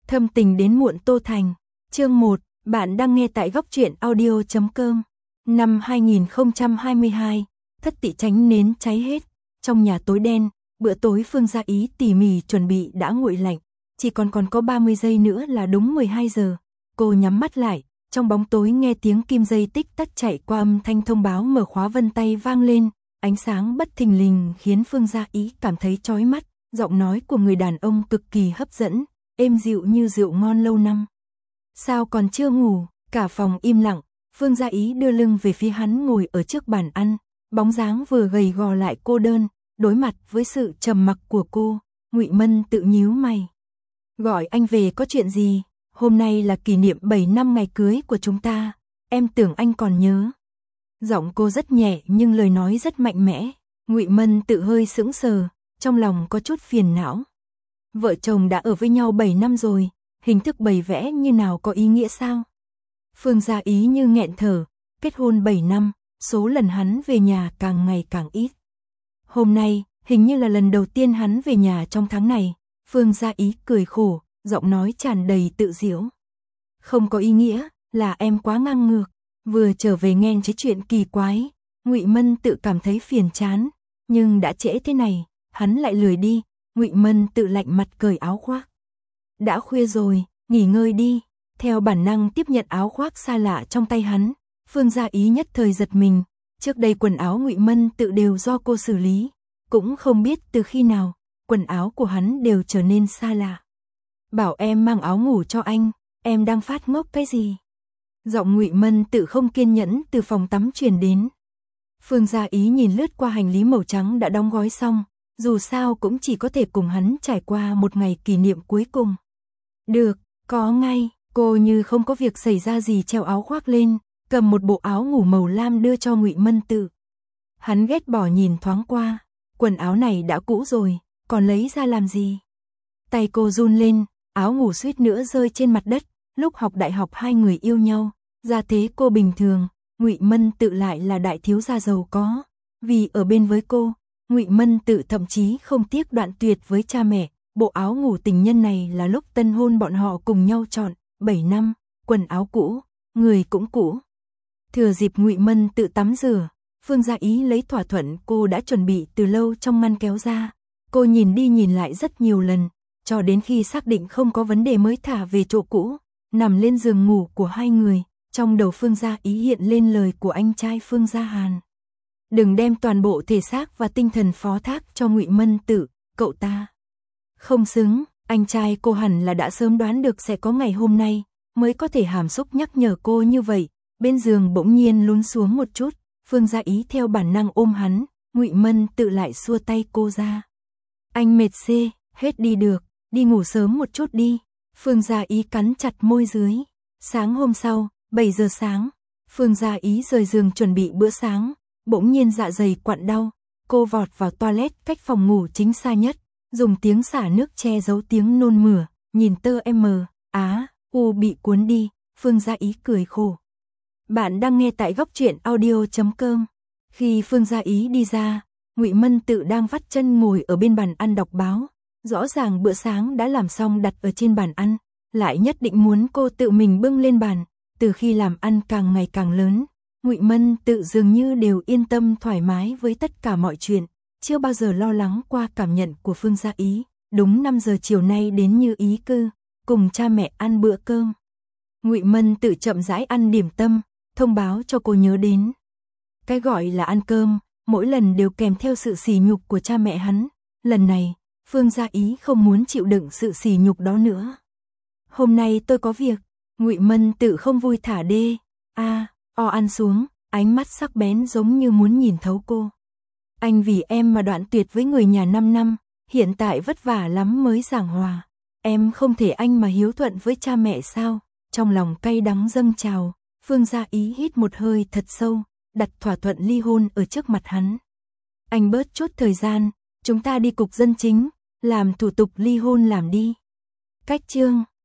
Thâm tình đến muộn Tô Thành. Chương 1, bạn đang nghe tại góc truyện audio.com. Năm 2022, thất tỵ chánh nến cháy hết. Trong nhà tối đen, bữa tối Phương Gia Ý tỉ mỉ chuẩn bị đã nguội lạnh. Chỉ còn có 30 giây nữa là đúng 12 giờ. Cô nhắm mắt lại, trong bóng tối nghe tiếng kim dây tích tắc chạy qua, âm thanh thông báo mở khóa vân tay vang lên. Ánh sáng bất thình lình khiến Phương Gia Ý cảm thấy chói mắt. Giọng nói của người đàn ông cực kỳ hấp dẫn, êm dịu như rượu ngon lâu năm. Sao còn chưa ngủ? Cả phòng im lặng. Phương Gia Ý đưa lưng về phía hắn, ngồi ở trước bàn ăn. Bóng dáng vừa gầy gò lại cô đơn. Đối mặt với sự trầm mặc của cô, Ngụy Mân tự nhíu mày. Gọi anh về có chuyện gì? Hôm nay là kỷ niệm 7 năm ngày cưới của chúng ta. Em tưởng anh còn nhớ. Giọng cô rất nhẹ nhưng lời nói rất mạnh mẽ. Ngụy Mân tự hơi sững sờ, trong lòng có chút phiền não. Vợ chồng đã ở với nhau 7 năm rồi, hình thức bày vẽ như nào có ý nghĩa sao? Phương Gia Ý như nghẹn thở, kết hôn 7 năm, số lần hắn về nhà càng ngày càng ít. Hôm nay, hình như là lần đầu tiên hắn về nhà trong tháng này. Phương Gia Ý cười khổ, giọng nói tràn đầy tự giễu. Không có ý nghĩa, là em quá ngang ngược. Vừa trở về nghe thấy chuyện kỳ quái, Ngụy Mân tự cảm thấy phiền chán, nhưng đã trễ thế này, hắn lại lười đi. Ngụy Mân tự lạnh mặt cởi áo khoác. Đã khuya rồi, nghỉ ngơi đi. Theo bản năng tiếp nhận áo khoác xa lạ trong tay hắn, Phương Gia Ý nhất thời giật mình. Trước đây quần áo Ngụy Mân tự đều do cô xử lý, cũng không biết từ khi nào, quần áo của hắn đều trở nên xa lạ. Bảo em mang áo ngủ cho anh, em đang phát ngốc cái gì? Giọng Ngụy Mân tự không kiên nhẫn từ phòng tắm truyền đến. Phương Gia Ý nhìn lướt qua hành lý màu trắng đã đóng gói xong, dù sao cũng chỉ có thể cùng hắn trải qua một ngày kỷ niệm cuối cùng. Được, có ngay. Cô như không có việc xảy ra gì treo áo khoác lên, cầm một bộ áo ngủ màu lam đưa cho Ngụy Mân tự. Hắn ghét bỏ nhìn thoáng qua, quần áo này đã cũ rồi, còn lấy ra làm gì? Tay cô run lên, áo ngủ suýt nữa rơi trên mặt đất. Lúc học đại học hai người yêu nhau, gia thế cô bình thường, Ngụy Mân tự lại là đại thiếu gia giàu có. Vì ở bên với cô, Ngụy Mân tự thậm chí không tiếc đoạn tuyệt với cha mẹ. Bộ áo ngủ tình nhân này là lúc tân hôn bọn họ cùng nhau chọn. 7 năm, quần áo cũ, người cũng cũ. Thừa dịp Ngụy Mân tự tắm rửa, Phương Gia Ý lấy thỏa thuận cô đã chuẩn bị từ lâu trong ngăn kéo ra. Cô nhìn đi nhìn lại rất nhiều lần, cho đến khi xác định không có vấn đề mới thả về chỗ cũ. Nằm lên giường ngủ của hai người, trong đầu Phương Gia Ý hiện lên lời của anh trai Phương Gia Hàn. Đừng đem toàn bộ thể xác và tinh thần phó thác cho Ngụy Mân tự, cậu ta không xứng. Anh trai cô hẳn là đã sớm đoán được sẽ có ngày hôm nay, mới có thể hàm xúc nhắc nhở cô như vậy. Bên giường bỗng nhiên lún xuống một chút, Phương Gia Ý theo bản năng ôm hắn, Ngụy Mân tự lại xua tay cô ra. Anh mệt xê, hết đi được, đi ngủ sớm một chút đi. Phương Gia Ý cắn chặt môi dưới. Sáng hôm sau, 7 giờ sáng, Phương Gia Ý rời giường chuẩn bị bữa sáng, bỗng nhiên dạ dày quặn đau. Cô vọt vào toilet cách phòng ngủ chính xa nhất, dùng tiếng xả nước che giấu tiếng nôn mửa, nhìn tơ u bị cuốn đi. Phương Gia Ý cười khổ. Bạn đang nghe tại góc truyện audio.com. Khi Phương Gia Ý đi ra, Ngụy Mân tự đang vắt chân ngồi ở bên bàn ăn đọc báo. Rõ ràng bữa sáng đã làm xong đặt ở trên bàn ăn, lại nhất định muốn cô tự mình bưng lên bàn. Từ khi làm ăn càng ngày càng lớn, Ngụy Mân tự dường như đều yên tâm thoải mái với tất cả mọi chuyện, chưa bao giờ lo lắng qua cảm nhận của Phương Gia Ý. Đúng 5 giờ chiều nay đến như ý cư, cùng cha mẹ ăn bữa cơm. Ngụy Mân tự chậm rãi ăn điểm tâm, thông báo cho cô nhớ đến. Cái gọi là ăn cơm, mỗi lần đều kèm theo sự sỉ nhục của cha mẹ hắn. Lần này, Phương Gia Ý không muốn chịu đựng sự sỉ nhục đó nữa. Hôm nay tôi có việc. Ngụy Mân tự không vui thả đê ăn xuống, ánh mắt sắc bén giống như muốn nhìn thấu cô. Anh vì em mà đoạn tuyệt với người nhà 5 năm, hiện tại vất vả lắm mới giảng hòa. Em không thể anh mà hiếu thuận với cha mẹ sao? Trong lòng cay đắng dâng trào, Phương Gia Ý hít một hơi thật sâu, đặt thỏa thuận ly hôn ở trước mặt hắn. Anh bớt chút thời gian, chúng ta đi cục dân chính, làm thủ tục ly hôn làm đi. Cách chương